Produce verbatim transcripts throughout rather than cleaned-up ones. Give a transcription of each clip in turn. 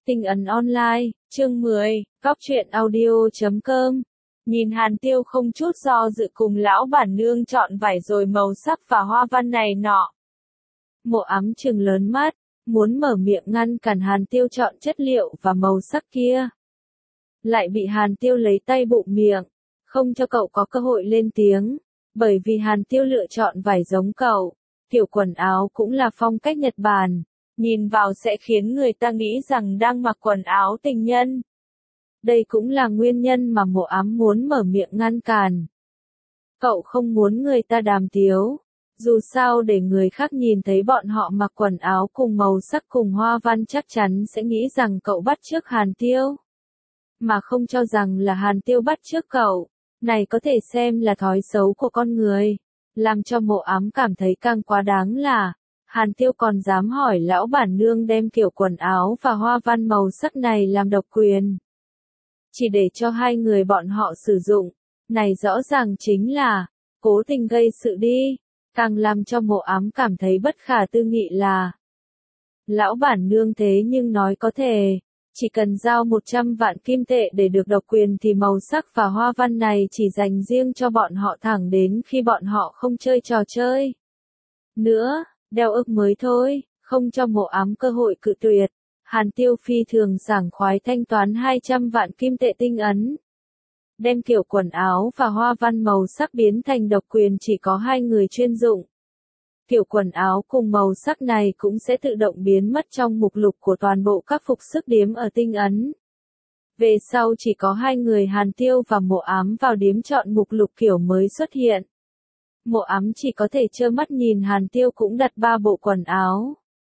Tinh ấn online, chương mười, Cóc truyện audio chấm com. Nhìn Hàn Tiêu không chút do dự cùng lão bản nương chọn vải rồi màu sắc và hoa văn này nọ. Mộ Ám trừng lớn mắt, muốn mở miệng ngăn cản Hàn Tiêu chọn chất liệu và màu sắc kia. Lại bị Hàn Tiêu lấy tay bụm miệng, không cho cậu có cơ hội lên tiếng, bởi vì Hàn Tiêu lựa chọn vải giống cậu, kiểu quần áo cũng là phong cách Nhật Bản. Nhìn vào sẽ khiến người ta nghĩ rằng đang mặc quần áo tình nhân. Đây cũng là nguyên nhân mà Mộ Ám muốn mở miệng ngăn cản. Cậu không muốn người ta đàm tiếu. Dù sao để người khác nhìn thấy bọn họ mặc quần áo cùng màu sắc cùng hoa văn chắc chắn sẽ nghĩ rằng cậu bắt chước Hàn Tiêu. Mà không cho rằng là Hàn Tiêu bắt chước cậu. Này có thể xem là thói xấu của con người. Làm cho Mộ Ám cảm thấy càng quá đáng là Hàn Tiêu còn dám hỏi lão bản nương đem kiểu quần áo và hoa văn màu sắc này làm độc quyền. Chỉ để cho hai người bọn họ sử dụng. Này rõ ràng chính là cố tình gây sự đi. Càng làm cho Mộ Ám cảm thấy bất khả tư nghị là lão bản nương thế nhưng nói có thể. Chỉ cần giao một trăm vạn kim tệ để được độc quyền thì màu sắc và hoa văn này chỉ dành riêng cho bọn họ thẳng đến khi bọn họ không chơi trò chơi nữa. Đeo ước mới thôi, không cho Mộ Ám cơ hội cự tuyệt. Hàn Tiêu phi thường sảng khoái thanh toán hai trăm vạn kim tệ tinh ấn. Đem kiểu quần áo và hoa văn màu sắc biến thành độc quyền chỉ có hai người chuyên dụng. Kiểu quần áo cùng màu sắc này cũng sẽ tự động biến mất trong mục lục của toàn bộ các phục sức điếm ở tinh ấn. Về sau chỉ có hai người Hàn Tiêu và Mộ Ám vào điếm chọn mục lục kiểu mới xuất hiện. Mộ Ám chỉ có thể trơ mắt nhìn Hàn Tiêu cũng đặt ba bộ quần áo.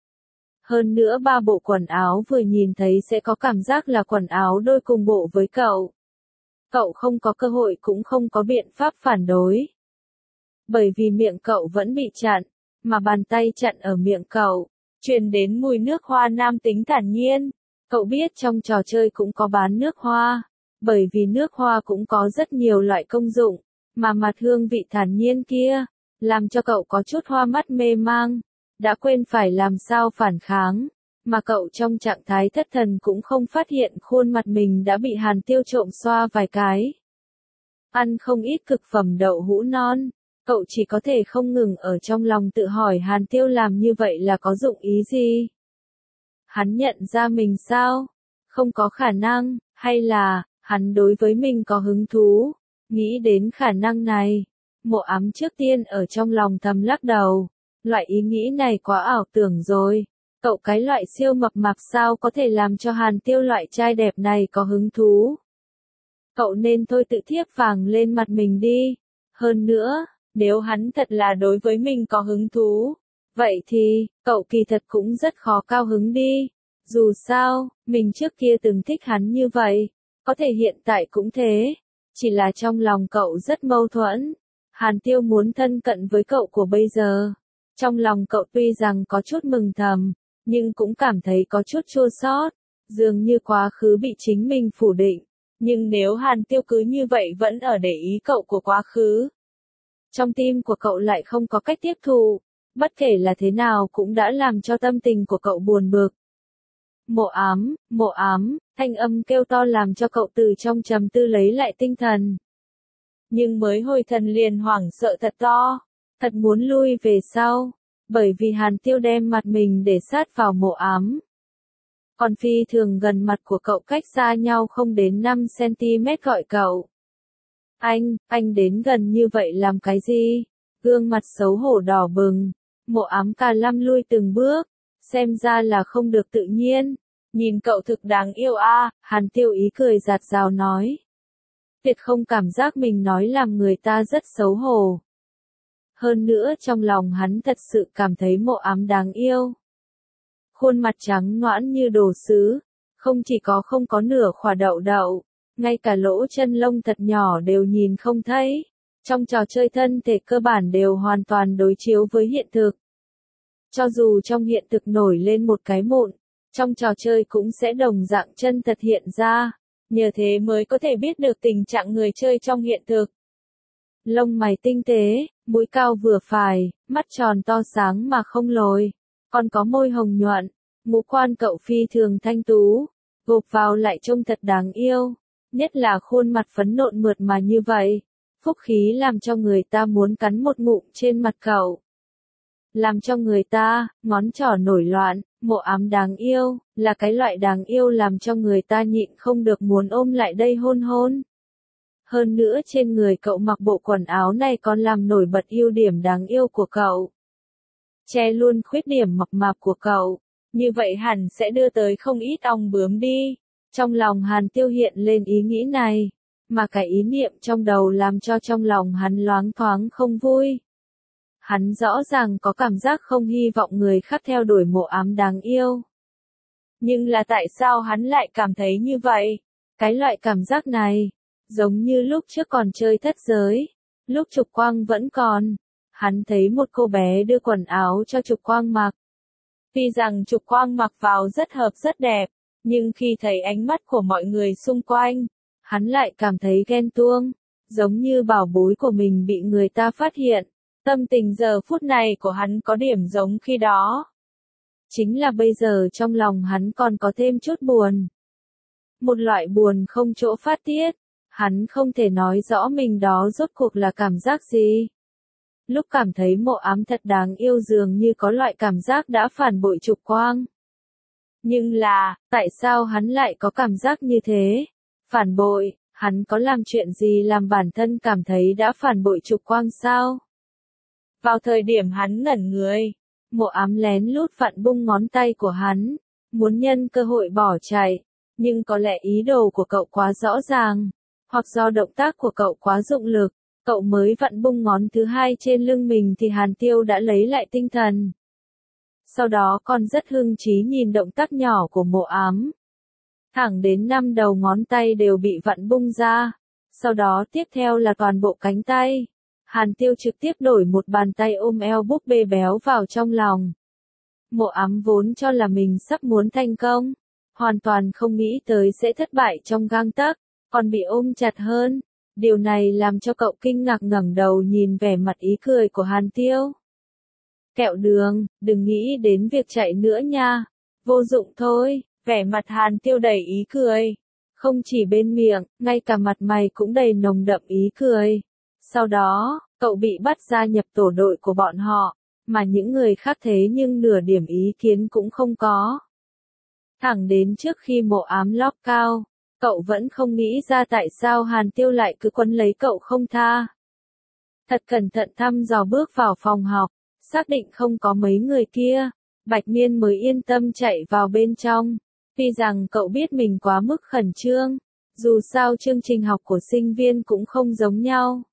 Hơn nữa ba bộ quần áo vừa nhìn thấy sẽ có cảm giác là quần áo đôi cùng bộ với cậu. Cậu không có cơ hội cũng không có biện pháp phản đối. Bởi vì miệng cậu vẫn bị chặn, mà bàn tay chặn ở miệng cậu, truyền đến mùi nước hoa nam tính thản nhiên. Cậu biết trong trò chơi cũng có bán nước hoa, bởi vì nước hoa cũng có rất nhiều loại công dụng. Mà mặt hương vị thản nhiên kia, làm cho cậu có chút hoa mắt mê mang, đã quên phải làm sao phản kháng, mà cậu trong trạng thái thất thần cũng không phát hiện khuôn mặt mình đã bị Hàn Tiêu trộm xoa vài cái. Ăn không ít cực phẩm đậu hũ non, cậu chỉ có thể không ngừng ở trong lòng tự hỏi Hàn Tiêu làm như vậy là có dụng ý gì? Hắn nhận ra mình sao? Không có khả năng, hay là, hắn đối với mình có hứng thú? Nghĩ đến khả năng này, Mộ Ám trước tiên ở trong lòng thầm lắc đầu. Loại ý nghĩ này quá ảo tưởng rồi. Cậu cái loại siêu mập mạp sao có thể làm cho Hàn Tiêu loại trai đẹp này có hứng thú. Cậu nên thôi tự thiếp vàng lên mặt mình đi. Hơn nữa, nếu hắn thật là đối với mình có hứng thú, vậy thì, cậu kỳ thật cũng rất khó cao hứng đi. Dù sao, mình trước kia từng thích hắn như vậy, có thể hiện tại cũng thế. Chỉ là trong lòng cậu rất mâu thuẫn. Hàn Tiêu muốn thân cận với cậu của bây giờ. Trong lòng cậu tuy rằng có chút mừng thầm, nhưng cũng cảm thấy có chút chua xót, dường như quá khứ bị chính mình phủ định. Nhưng nếu Hàn Tiêu cứ như vậy vẫn ở để ý cậu của quá khứ, trong tim của cậu lại không có cách tiếp thụ, bất kể là thế nào cũng đã làm cho tâm tình của cậu buồn bực. Mộ Ám, Mộ Ám, thanh âm kêu to làm cho cậu từ trong trầm tư lấy lại tinh thần. Nhưng mới hồi thần liền hoảng sợ thật to, thật muốn lui về sau, bởi vì Hàn Tiêu đem mặt mình để sát vào Mộ Ám. Còn phi thường gần mặt của cậu cách xa nhau không đến năm xăng-ti-mét gọi cậu. Anh, anh đến gần như vậy làm cái gì? Gương mặt xấu hổ đỏ bừng, Mộ Ám cà lăm lui từng bước, xem ra là không được tự nhiên. Nhìn cậu thực đáng yêu a, à, Hàn Tiêu ý cười giạt rào nói. Tuyệt không cảm giác mình nói làm người ta rất xấu hổ. Hơn nữa trong lòng hắn thật sự cảm thấy Mộ Ám đáng yêu. Khuôn mặt trắng nõn như đồ sứ, không chỉ có không có nửa khỏa đậu đậu, ngay cả lỗ chân lông thật nhỏ đều nhìn không thấy. Trong trò chơi thân thể cơ bản đều hoàn toàn đối chiếu với hiện thực. Cho dù trong hiện thực nổi lên một cái mụn, trong trò chơi cũng sẽ đồng dạng chân thật hiện ra, nhờ thế mới có thể biết được tình trạng người chơi trong hiện thực. Lông mày tinh tế, mũi cao vừa phải, mắt tròn to sáng mà không lồi, còn có môi hồng nhuận, ngũ quan cậu phi thường thanh tú, gộp vào lại trông thật đáng yêu, nhất là khuôn mặt phấn nộn mượt mà như vậy, phúc khí làm cho người ta muốn cắn một ngụm trên mặt cậu. Làm cho người ta, ngón trỏ nổi loạn, Mộ Ám đáng yêu, là cái loại đáng yêu làm cho người ta nhịn không được muốn ôm lại đây hôn hôn. Hơn nữa trên người cậu mặc bộ quần áo này còn làm nổi bật ưu điểm đáng yêu của cậu. Che luôn khuyết điểm mập mạp của cậu, như vậy hẳn sẽ đưa tới không ít ong bướm đi. Trong lòng Hàn Tiêu hiện lên ý nghĩ này, mà cái ý niệm trong đầu làm cho trong lòng hắn loáng thoáng không vui. Hắn rõ ràng có cảm giác không hy vọng người khác theo đuổi Mộ Ám đáng yêu. Nhưng là tại sao hắn lại cảm thấy như vậy? Cái loại cảm giác này, giống như lúc trước còn chơi thất giới, lúc Trục Quang vẫn còn, hắn thấy một cô bé đưa quần áo cho Trục Quang mặc. Tuy rằng Trục Quang mặc vào rất hợp rất đẹp, nhưng khi thấy ánh mắt của mọi người xung quanh, hắn lại cảm thấy ghen tuông, giống như bảo bối của mình bị người ta phát hiện. Tâm tình giờ phút này của hắn có điểm giống khi đó. Chính là bây giờ trong lòng hắn còn có thêm chút buồn. Một loại buồn không chỗ phát tiết, hắn không thể nói rõ mình đó rốt cuộc là cảm giác gì. Lúc cảm thấy Mộ Ám thật đáng yêu dường như có loại cảm giác đã phản bội Trục Quang. Nhưng là, tại sao hắn lại có cảm giác như thế? Phản bội, hắn có làm chuyện gì làm bản thân cảm thấy đã phản bội Trục Quang sao? Vào thời điểm hắn ngẩn người, Mộ Ám lén lút vặn bung ngón tay của hắn, muốn nhân cơ hội bỏ chạy, nhưng có lẽ ý đồ của cậu quá rõ ràng, hoặc do động tác của cậu quá dụng lực, cậu mới vặn bung ngón thứ hai trên lưng mình thì Hàn Tiêu đã lấy lại tinh thần. Sau đó còn rất hưng trí nhìn động tác nhỏ của Mộ Ám. Thẳng đến năm đầu ngón tay đều bị vặn bung ra, sau đó tiếp theo là toàn bộ cánh tay. Hàn Tiêu trực tiếp đổi một bàn tay ôm eo búp bê béo vào trong lòng. Mộ Ám vốn cho là mình sắp muốn thành công, hoàn toàn không nghĩ tới sẽ thất bại trong gang tấc, còn bị ôm chặt hơn. Điều này làm cho cậu kinh ngạc ngẩng đầu nhìn vẻ mặt ý cười của Hàn Tiêu. Kẹo đường, đừng nghĩ đến việc chạy nữa nha. Vô dụng thôi, vẻ mặt Hàn Tiêu đầy ý cười. Không chỉ bên miệng, ngay cả mặt mày cũng đầy nồng đậm ý cười. Sau đó, cậu bị bắt gia nhập tổ đội của bọn họ, mà những người khác thế nhưng nửa điểm ý kiến cũng không có. Thẳng đến trước khi Mộ Ám lóc cao, cậu vẫn không nghĩ ra tại sao Hàn Tiêu lại cứ quấn lấy cậu không tha. Thật cẩn thận thăm dò bước vào phòng học, xác định không có mấy người kia, Bạch Miên mới yên tâm chạy vào bên trong. Tuy rằng cậu biết mình quá mức khẩn trương, dù sao chương trình học của sinh viên cũng không giống nhau.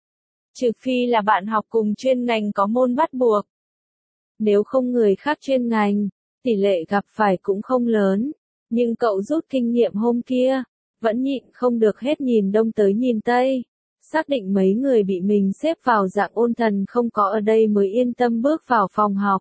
Trừ phi là bạn học cùng chuyên ngành có môn bắt buộc. Nếu không người khác chuyên ngành, tỷ lệ gặp phải cũng không lớn. Nhưng cậu rút kinh nghiệm hôm kia, vẫn nhịn không được hết nhìn đông tới nhìn tây. Xác định mấy người bị mình xếp vào dạng ôn thần không có ở đây mới yên tâm bước vào phòng học.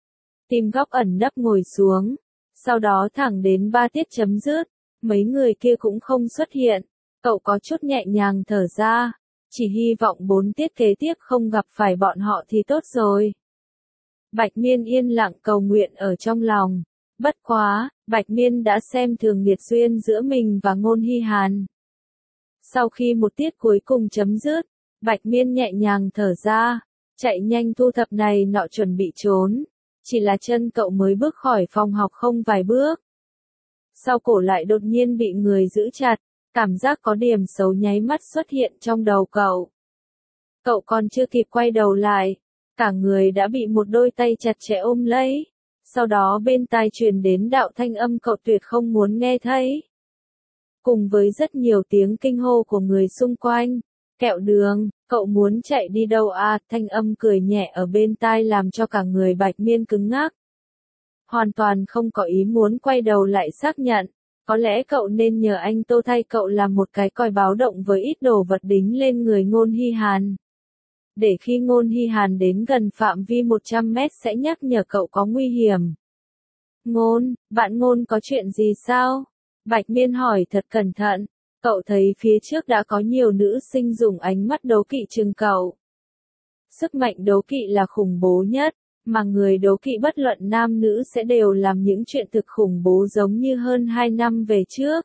Tìm góc ẩn nấp ngồi xuống. Sau đó thẳng đến ba tiết chấm dứt, mấy người kia cũng không xuất hiện. Cậu có chút nhẹ nhàng thở ra. Chỉ hy vọng bốn tiết kế tiếp không gặp phải bọn họ thì tốt rồi. Bạch Miên yên lặng cầu nguyện ở trong lòng. Bất quá, Bạch Miên đã xem thường nghiệt duyên giữa mình và Ngôn Hy Hàn. Sau khi một tiết cuối cùng chấm dứt, Bạch Miên nhẹ nhàng thở ra, chạy nhanh thu thập này nọ chuẩn bị trốn. Chỉ là chân cậu mới bước khỏi phòng học không vài bước. Sau cổ lại đột nhiên bị người giữ chặt. Cảm giác có điểm xấu nháy mắt xuất hiện trong đầu cậu. Cậu còn chưa kịp quay đầu lại, cả người đã bị một đôi tay chặt chẽ ôm lấy. Sau đó bên tai truyền đến đạo thanh âm cậu tuyệt không muốn nghe thấy. Cùng với rất nhiều tiếng kinh hô của người xung quanh. Kẹo đường, cậu muốn chạy đi đâu à? Thanh âm cười nhẹ ở bên tai làm cho cả người Bạch Miên cứng ngắc. Hoàn toàn không có ý muốn quay đầu lại xác nhận. Có lẽ cậu nên nhờ anh Tô thay cậu làm một cái còi báo động với ít đồ vật đính lên người Ngôn Hy Hàn. Để khi Ngôn Hy Hàn đến gần phạm vi một trăm mét sẽ nhắc nhở cậu có nguy hiểm. Ngôn, bạn Ngôn có chuyện gì sao? Bạch Miên hỏi thật cẩn thận. Cậu thấy phía trước đã có nhiều nữ sinh dùng ánh mắt đố kỵ trừng cậu. Sức mạnh đố kỵ là khủng bố nhất, Mà người đố kỵ bất luận nam nữ sẽ đều làm những chuyện thực khủng bố giống như hơn hai năm về trước.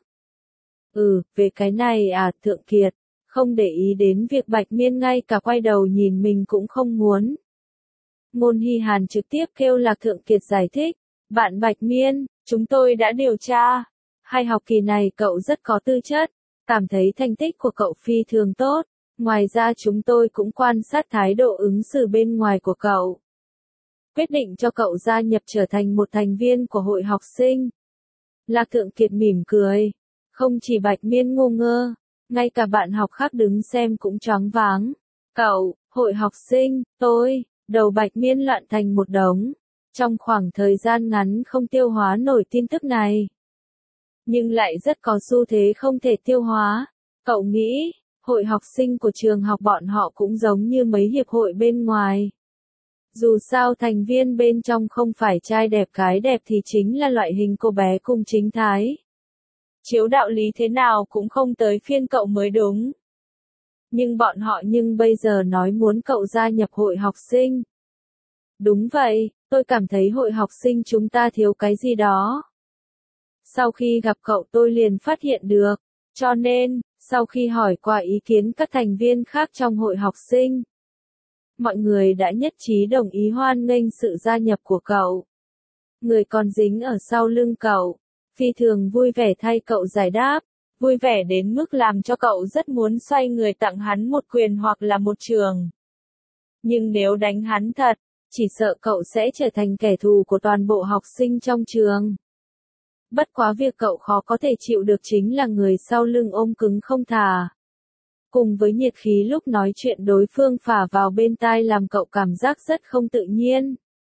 Ừ, về cái này à, Thượng Kiệt, không để ý đến việc Bạch Miên ngay cả quay đầu nhìn mình cũng không muốn. Ngôn Hy Hàn trực tiếp kêu Lạc Thượng Kiệt giải thích, bạn Bạch Miên, chúng tôi đã điều tra. Hai học kỳ này cậu rất có tư chất, cảm thấy thành tích của cậu phi thường tốt. Ngoài ra chúng tôi cũng quan sát thái độ ứng xử bên ngoài của cậu. Quyết định cho cậu gia nhập trở thành một thành viên của hội học sinh. Lạc Thượng Kiệt mỉm cười. Không chỉ Bạch Miên ngu ngơ, ngay cả bạn học khác đứng xem cũng choáng váng. Cậu, hội học sinh, tôi, đầu Bạch Miên loạn thành một đống. Trong khoảng thời gian ngắn không tiêu hóa nổi tin tức này. Nhưng lại rất có xu thế không thể tiêu hóa. Cậu nghĩ, hội học sinh của trường học bọn họ cũng giống như mấy hiệp hội bên ngoài. Dù sao thành viên bên trong không phải trai đẹp gái đẹp thì chính là loại hình cô bé cung chính thái. Chiếu đạo lý thế nào cũng không tới phiên cậu mới đúng. Nhưng bọn họ nhưng bây giờ nói muốn cậu gia nhập hội học sinh. Đúng vậy, tôi cảm thấy hội học sinh chúng ta thiếu cái gì đó. Sau khi gặp cậu tôi liền phát hiện được, cho nên, sau khi hỏi qua ý kiến các thành viên khác trong hội học sinh, mọi người đã nhất trí đồng ý hoan nghênh sự gia nhập của cậu. Người còn dính ở sau lưng cậu, phi thường vui vẻ thay cậu giải đáp, vui vẻ đến mức làm cho cậu rất muốn xoay người tặng hắn một quyền hoặc là một trường. Nhưng nếu đánh hắn thật, chỉ sợ cậu sẽ trở thành kẻ thù của toàn bộ học sinh trong trường. Bất quá việc cậu khó có thể chịu được chính là người sau lưng ôm cứng không thả. Cùng với nhiệt khí lúc nói chuyện đối phương phả vào bên tai làm cậu cảm giác rất không tự nhiên.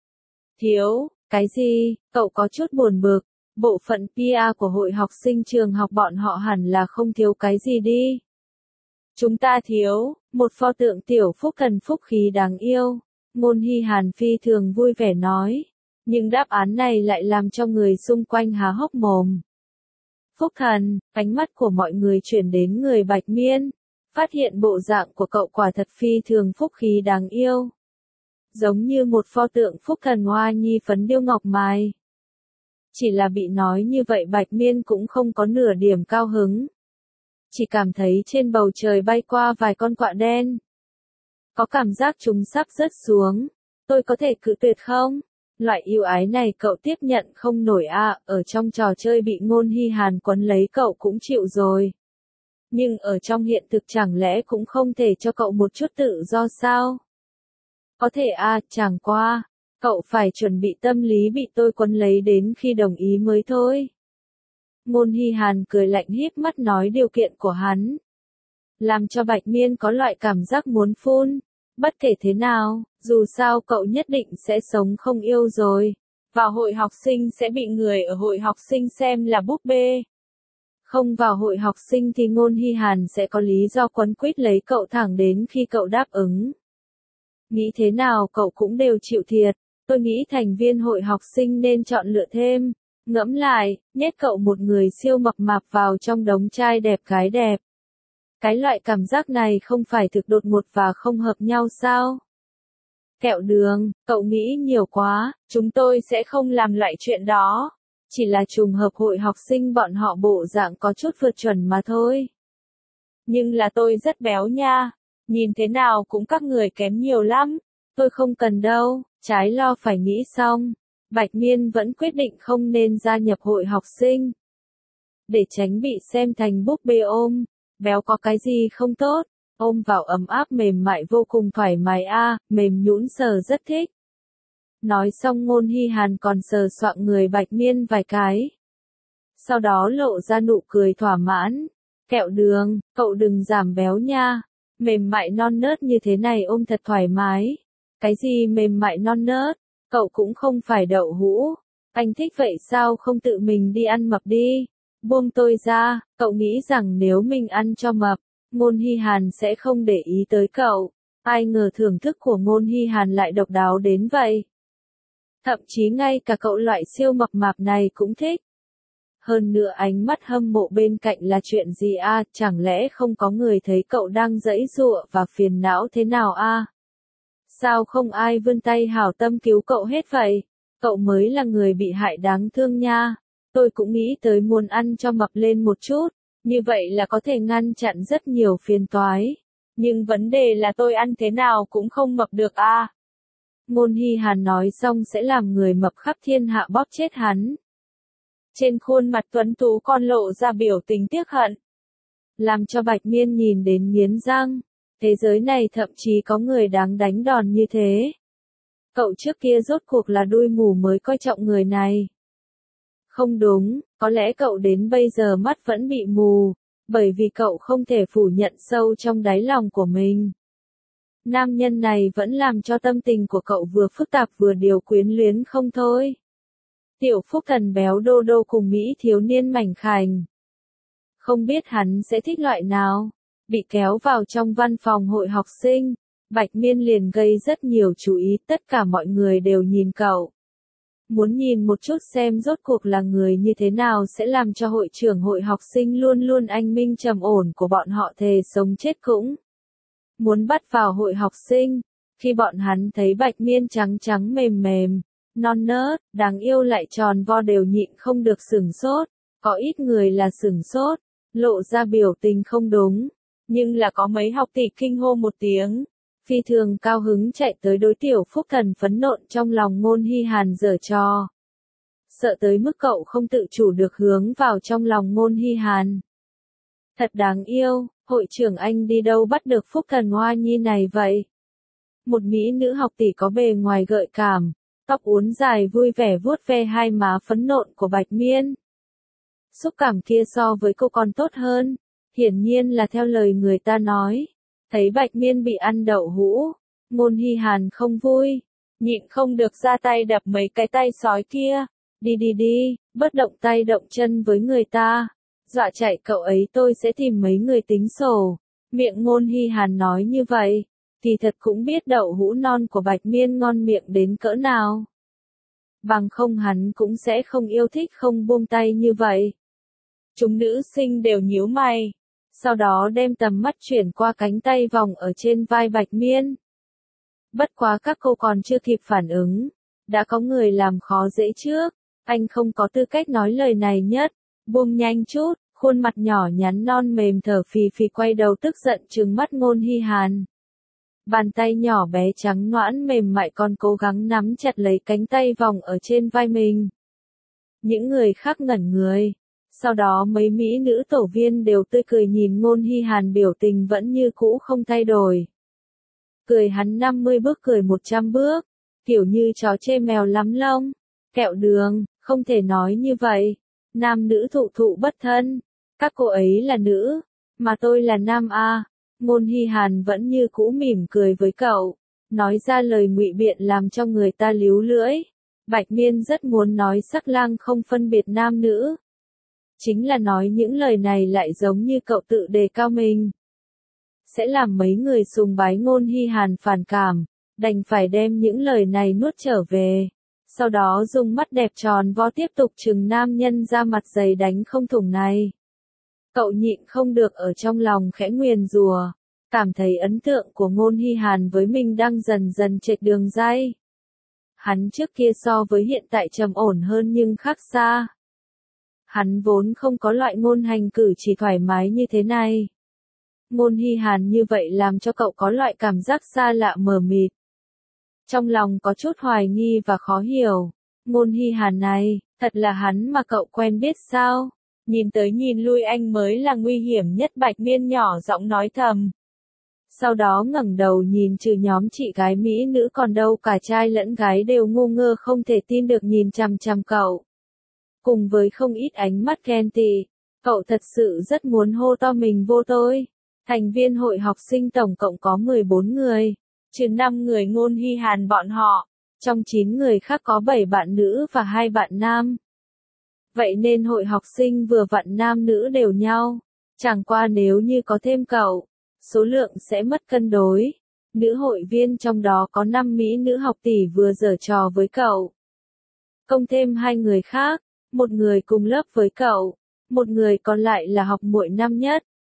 Thiếu, cái gì, cậu có chút buồn bực, bộ phận pê e của hội học sinh trường học bọn họ hẳn là không thiếu cái gì đi. Chúng ta thiếu, một pho tượng tiểu phúc thần phúc khí đáng yêu, Ngôn Hy Hàn phi thường vui vẻ nói. Nhưng đáp án này lại làm cho người xung quanh há hốc mồm. Phúc thần, ánh mắt của mọi người chuyển đến người Bạch Miên, phát hiện bộ dạng của cậu quả thật phi thường phúc khí đáng yêu. Giống như một pho tượng phúc thần hoa nhi phấn điêu ngọc mài. Chỉ là bị nói như vậy Bạch Miên cũng không có nửa điểm cao hứng. Chỉ cảm thấy trên bầu trời bay qua vài con quạ đen. Có cảm giác chúng sắp rớt xuống. Tôi có thể cự tuyệt không? Loại yêu ái này cậu tiếp nhận không nổi à, ở trong trò chơi bị Ngôn Hy Hàn quấn lấy cậu cũng chịu rồi. Nhưng ở trong hiện thực chẳng lẽ cũng không thể cho cậu một chút tự do sao? Có thể à, chẳng qua, cậu phải chuẩn bị tâm lý bị tôi quấn lấy đến khi đồng ý mới thôi. Ngôn Hy Hàn cười lạnh híp mắt nói điều kiện của hắn. Làm cho Bạch Miên có loại cảm giác muốn phun. Bất kể thế nào, dù sao cậu nhất định sẽ sống không yêu rồi. Vào hội học sinh sẽ bị người ở hội học sinh xem là búp bê. Không vào hội học sinh thì Ngôn Hy Hàn sẽ có lý do quấn quýt lấy cậu thẳng đến khi cậu đáp ứng. Nghĩ thế nào cậu cũng đều chịu thiệt. Tôi nghĩ thành viên hội học sinh nên chọn lựa thêm. Ngẫm lại, nhét cậu một người siêu mập mạp vào trong đống trai đẹp gái đẹp. Cái loại cảm giác này không phải thực đột ngột và không hợp nhau sao? Kẹo đường, cậu nghĩ nhiều quá, chúng tôi sẽ không làm loại chuyện đó. Chỉ là trùng hợp hội học sinh bọn họ bộ dạng có chút vượt chuẩn mà thôi. Nhưng là tôi rất béo nha, nhìn thế nào cũng các người kém nhiều lắm. Tôi không cần đâu, trái lo phải nghĩ xong. Bạch Miên vẫn quyết định không nên gia nhập hội học sinh. Để tránh bị xem thành búp bê ôm. Béo có cái gì không tốt, ôm vào ấm áp mềm mại vô cùng thoải mái a, à, mềm nhũn sờ rất thích. Nói xong Ngôn Hy Hàn còn sờ soạng người Bạch Miên vài cái. Sau đó lộ ra nụ cười thỏa mãn. Kẹo đường, cậu đừng giảm béo nha. Mềm mại non nớt như thế này ôm thật thoải mái. Cái gì mềm mại non nớt, cậu cũng không phải đậu hũ. Anh thích vậy sao không tự mình đi ăn mập đi. Buông tôi ra, cậu nghĩ rằng nếu mình ăn cho mập, Ngôn Hy Hàn sẽ không để ý tới cậu. Ai ngờ thưởng thức của Ngôn Hy Hàn lại độc đáo đến vậy. Thậm chí ngay cả cậu loại siêu mập mạp này cũng thích. Hơn nữa ánh mắt hâm mộ bên cạnh là chuyện gì a, à, chẳng lẽ không có người thấy cậu đang giãy giụa và phiền não thế nào a? À? Sao không ai vươn tay hảo tâm cứu cậu hết vậy? Cậu mới là người bị hại đáng thương nha. Tôi cũng nghĩ tới muốn ăn cho mập lên một chút, như vậy là có thể ngăn chặn rất nhiều phiền toái. Nhưng vấn đề là tôi ăn thế nào cũng không mập được à. Ngôn Hy Hàn nói xong sẽ làm người mập khắp thiên hạ bóp chết hắn. Trên khuôn mặt tuấn tú con lộ ra biểu tình tiếc hận. Làm cho Bạch Miên nhìn đến nghiến răng. Thế giới này thậm chí có người đáng đánh đòn như thế. Cậu trước kia rốt cuộc là đuôi mù mới coi trọng người này. Không đúng, có lẽ cậu đến bây giờ mắt vẫn bị mù, bởi vì cậu không thể phủ nhận sâu trong đáy lòng của mình. Nam nhân này vẫn làm cho tâm tình của cậu vừa phức tạp vừa điều quyến luyến không thôi. Tiểu Phúc Thần béo đô đô cùng Mỹ thiếu niên mảnh khảnh. Không biết hắn sẽ thích loại nào. Bị kéo vào trong văn phòng hội học sinh, Bạch Miên liền gây rất nhiều chú ý, tất cả mọi người đều nhìn cậu. Muốn nhìn một chút xem rốt cuộc là người như thế nào sẽ làm cho hội trưởng hội học sinh luôn luôn anh minh trầm ổn của bọn họ thề sống chết cũng. Muốn bắt vào hội học sinh, khi bọn hắn thấy Bạch Miên trắng trắng mềm mềm, non nớt, đáng yêu lại tròn vo đều nhịn không được sửng sốt, có ít người là sửng sốt, lộ ra biểu tình không đúng. Nhưng là có mấy học tỷ kinh hô một tiếng, phi thường cao hứng chạy tới đối Tiểu Phúc Thần phẫn nộ trong lòng Ngôn Hy Hàn giở trò. Sợ tới mức cậu không tự chủ được hướng vào trong lòng Ngôn Hy Hàn. Thật đáng yêu, hội trưởng anh đi đâu bắt được Phúc Thần Hoa Nhi này vậy? Một mỹ nữ học tỷ có bề ngoài gợi cảm, tóc uốn dài vui vẻ vuốt ve hai má phấn nộn của Bạch Miên. Xúc cảm kia so với cô còn tốt hơn. Hiển nhiên là theo lời người ta nói. Thấy Bạch Miên bị ăn đậu hũ, Ngôn Hy Hàn không vui, nhịn không được ra tay đập mấy cái tay sói kia. Đi đi đi, bớt động tay động chân với người ta. Dọa chạy cậu ấy tôi sẽ tìm mấy người tính sổ. Miệng Ngôn Hy Hàn nói như vậy, thì thật cũng biết đậu hũ non của Bạch Miên ngon miệng đến cỡ nào. Bằng không hắn cũng sẽ không yêu thích không buông tay như vậy. Chúng nữ sinh đều nhíu mày. Sau đó đem tầm mắt chuyển qua cánh tay vòng ở trên vai Bạch Miên. Bất quá các cô còn chưa kịp phản ứng. Đã có người làm khó dễ trước. Anh không có tư cách nói lời này nhất. Buông nhanh chút, khuôn mặt nhỏ nhắn non mềm thở phì phì quay đầu tức giận trừng mắt Ngôn Hy Hàn. Bàn tay nhỏ bé trắng nõn mềm mại còn cố gắng nắm chặt lấy cánh tay vòng ở trên vai mình. Những người khác ngẩn người. Sau đó mấy mỹ nữ tổ viên đều tươi cười nhìn Ngôn Hy Hàn biểu tình vẫn như cũ không thay đổi. Cười hắn năm mươi bước cười một trăm bước, kiểu như chó chê mèo lắm lông, kẹo đường, không thể nói như vậy. Nam nữ thụ thụ bất thân, các cô ấy là nữ, mà tôi là nam a. Ngôn Hy Hàn vẫn như cũ mỉm cười với cậu, nói ra lời ngụy biện làm cho người ta líu lưỡi. Bạch Miên rất muốn nói sắc lang không phân biệt nam nữ. Chính là nói những lời này lại giống như cậu tự đề cao mình. Sẽ làm mấy người sùng bái Ngôn Hy Hàn phản cảm, đành phải đem những lời này nuốt trở về. Sau đó dùng mắt đẹp tròn vo tiếp tục trừng nam nhân ra mặt dày đánh không thủng này. Cậu nhịn không được ở trong lòng khẽ nguyền rủa, cảm thấy ấn tượng của Ngôn Hy Hàn với mình đang dần dần chệch đường ray. Hắn trước kia so với hiện tại trầm ổn hơn nhưng khác xa. Hắn vốn không có loại ngôn hành cử chỉ thoải mái như thế này. Ngôn Hy Hàn như vậy làm cho cậu có loại cảm giác xa lạ mờ mịt. Trong lòng có chút hoài nghi và khó hiểu. Ngôn Hy Hàn này, thật là hắn mà cậu quen biết sao? Nhìn tới nhìn lui anh mới là nguy hiểm nhất. Bạch Miên nhỏ giọng nói thầm. Sau đó ngẩng đầu nhìn trừ nhóm chị gái mỹ nữ còn đâu cả trai lẫn gái đều ngu ngơ không thể tin được nhìn chằm chằm cậu. Cùng với không ít ánh mắt ghen tị, cậu thật sự rất muốn hô to mình vô tôi. Thành viên hội học sinh tổng cộng có mười bốn người, trừ năm người Ngôn Hy Hàn bọn họ, trong chín người khác có bảy bạn nữ và hai bạn nam. Vậy nên hội học sinh vừa vặn nam nữ đều nhau, chẳng qua nếu như có thêm cậu, số lượng sẽ mất cân đối. Nữ hội viên trong đó có năm mỹ nữ học tỷ vừa giở trò với cậu. Công thêm hai người khác, một người cùng lớp với cậu, một người còn lại là học muội năm nhất,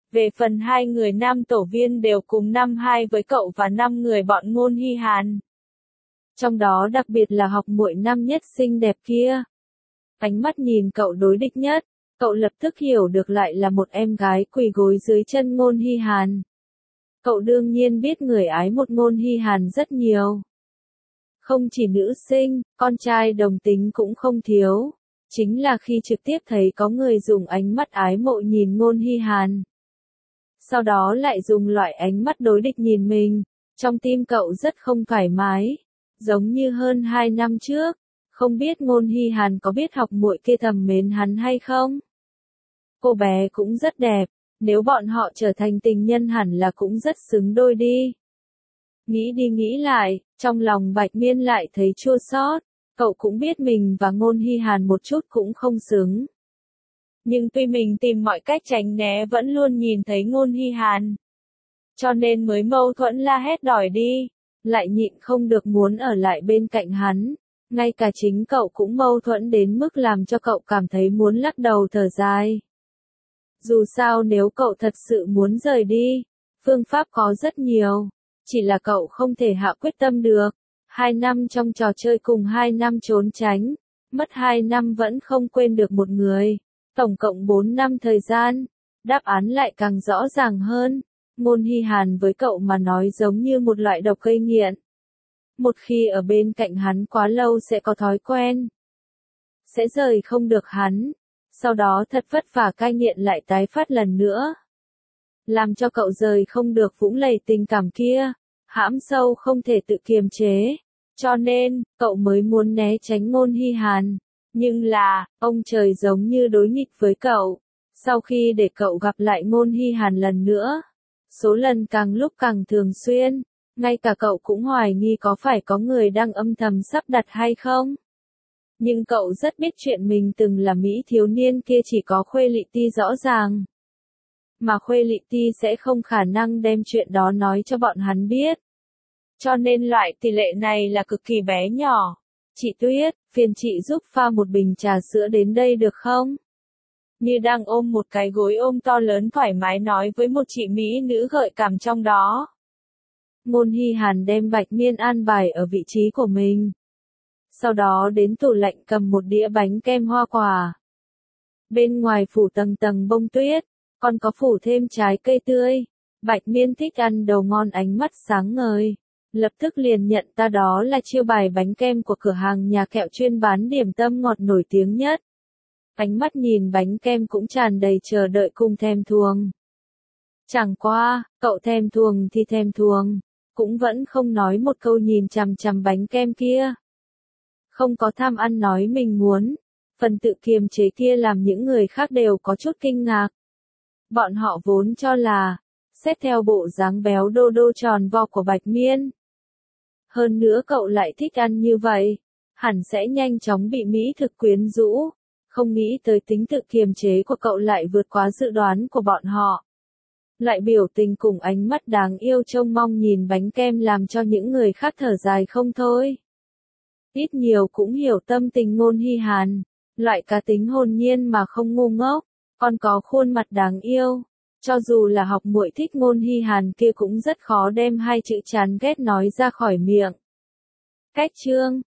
Về phần hai người nam tổ viên đều cùng năm hai với cậu và năm người bọn Ngôn Hy Hàn. Trong đó đặc biệt là học muội năm nhất xinh đẹp kia. Ánh mắt nhìn cậu đối địch nhất, cậu lập tức hiểu được lại là một em gái quỳ gối dưới chân Ngôn Hy Hàn. Cậu đương nhiên biết người ái một Ngôn Hy Hàn rất nhiều. Không chỉ nữ sinh, con trai đồng tính cũng không thiếu. Chính là khi trực tiếp thấy có người dùng ánh mắt ái mộ nhìn Ngôn Hy Hàn. Sau đó lại dùng loại ánh mắt đối địch nhìn mình, trong tim cậu rất không thoải mái. Giống như hơn hai năm trước, không biết Ngôn Hy Hàn có biết học muội kia thầm mến hắn hay không? Cô bé cũng rất đẹp, nếu bọn họ trở thành tình nhân hẳn là cũng rất xứng đôi đi. Nghĩ đi nghĩ lại, trong lòng Bạch Miên lại thấy chua xót, cậu cũng biết mình và Ngôn Hy Hàn một chút cũng không xứng. Nhưng tuy mình tìm mọi cách tránh né vẫn luôn nhìn thấy Ngôn Hy Hàn. Cho nên mới mâu thuẫn la hét đòi đi, lại nhịn không được muốn ở lại bên cạnh hắn. Ngay cả chính cậu cũng mâu thuẫn đến mức làm cho cậu cảm thấy muốn lắc đầu thở dài. Dù sao nếu cậu thật sự muốn rời đi, phương pháp có rất nhiều, chỉ là cậu không thể hạ quyết tâm được. Hai năm trong trò chơi cùng hai năm trốn tránh, mất hai năm vẫn không quên được một người, tổng cộng bốn năm thời gian, đáp án lại càng rõ ràng hơn. Ngôn Hy Hàn với cậu mà nói giống như một loại độc gây nghiện. Một khi ở bên cạnh hắn quá lâu sẽ có thói quen, sẽ rời không được hắn, sau đó thật vất vả cai nghiện lại tái phát lần nữa. Làm cho cậu rời không được vũng lầy tình cảm kia, hãm sâu không thể tự kiềm chế, cho nên, cậu mới muốn né tránh Ngôn Hy Hàn. Nhưng là, ông trời giống như đối nghịch với cậu, sau khi để cậu gặp lại Ngôn Hy Hàn lần nữa, số lần càng lúc càng thường xuyên, ngay cả cậu cũng hoài nghi có phải có người đang âm thầm sắp đặt hay không. Nhưng cậu rất biết chuyện mình từng là Mỹ thiếu niên kia chỉ có Khuê Lị Ti rõ ràng. Mà Khuê Lị Ti sẽ không khả năng đem chuyện đó nói cho bọn hắn biết. Cho nên loại tỷ lệ này là cực kỳ bé nhỏ. Chị Tuyết, phiền chị giúp pha một bình trà sữa đến đây được không? Như đang ôm một cái gối ôm to lớn thoải mái nói với một chị Mỹ nữ gợi cảm trong đó. Ngôn Hy Hàn đem Bạch Miên an bài ở vị trí của mình. Sau đó đến tủ lạnh cầm một đĩa bánh kem hoa quả. Bên ngoài phủ tầng tầng bông tuyết, còn có phủ thêm trái cây tươi. Bạch Miên thích ăn đồ ngon ánh mắt sáng ngời. Lập tức liền nhận ta đó là chiêu bài bánh kem của cửa hàng nhà kẹo chuyên bán điểm tâm ngọt nổi tiếng nhất. Ánh mắt nhìn bánh kem cũng tràn đầy chờ đợi cùng thèm thuồng. Chẳng qua, cậu thèm thuồng thì thèm thuồng, cũng vẫn không nói một câu nhìn chằm chằm bánh kem kia. Không có tham ăn nói mình muốn, phần tự kiềm chế kia làm những người khác đều có chút kinh ngạc. Bọn họ vốn cho là, xét theo bộ dáng béo đô đô tròn vo của Bạch Miên. Hơn nữa cậu lại thích ăn như vậy, hẳn sẽ nhanh chóng bị mỹ thực quyến rũ, không nghĩ tới tính tự kiềm chế của cậu lại vượt quá dự đoán của bọn họ. Lại biểu tình cùng ánh mắt đáng yêu trông mong nhìn bánh kem làm cho những người khác thở dài không thôi. Ít nhiều cũng hiểu tâm tình Ngôn Hy Hàn, loại cá tính hồn nhiên mà không ngu ngốc, còn có khuôn mặt đáng yêu. Cho dù là học muội thích Ngôn Hy Hàn kia cũng rất khó đem hai chữ chán ghét nói ra khỏi miệng. Cách chương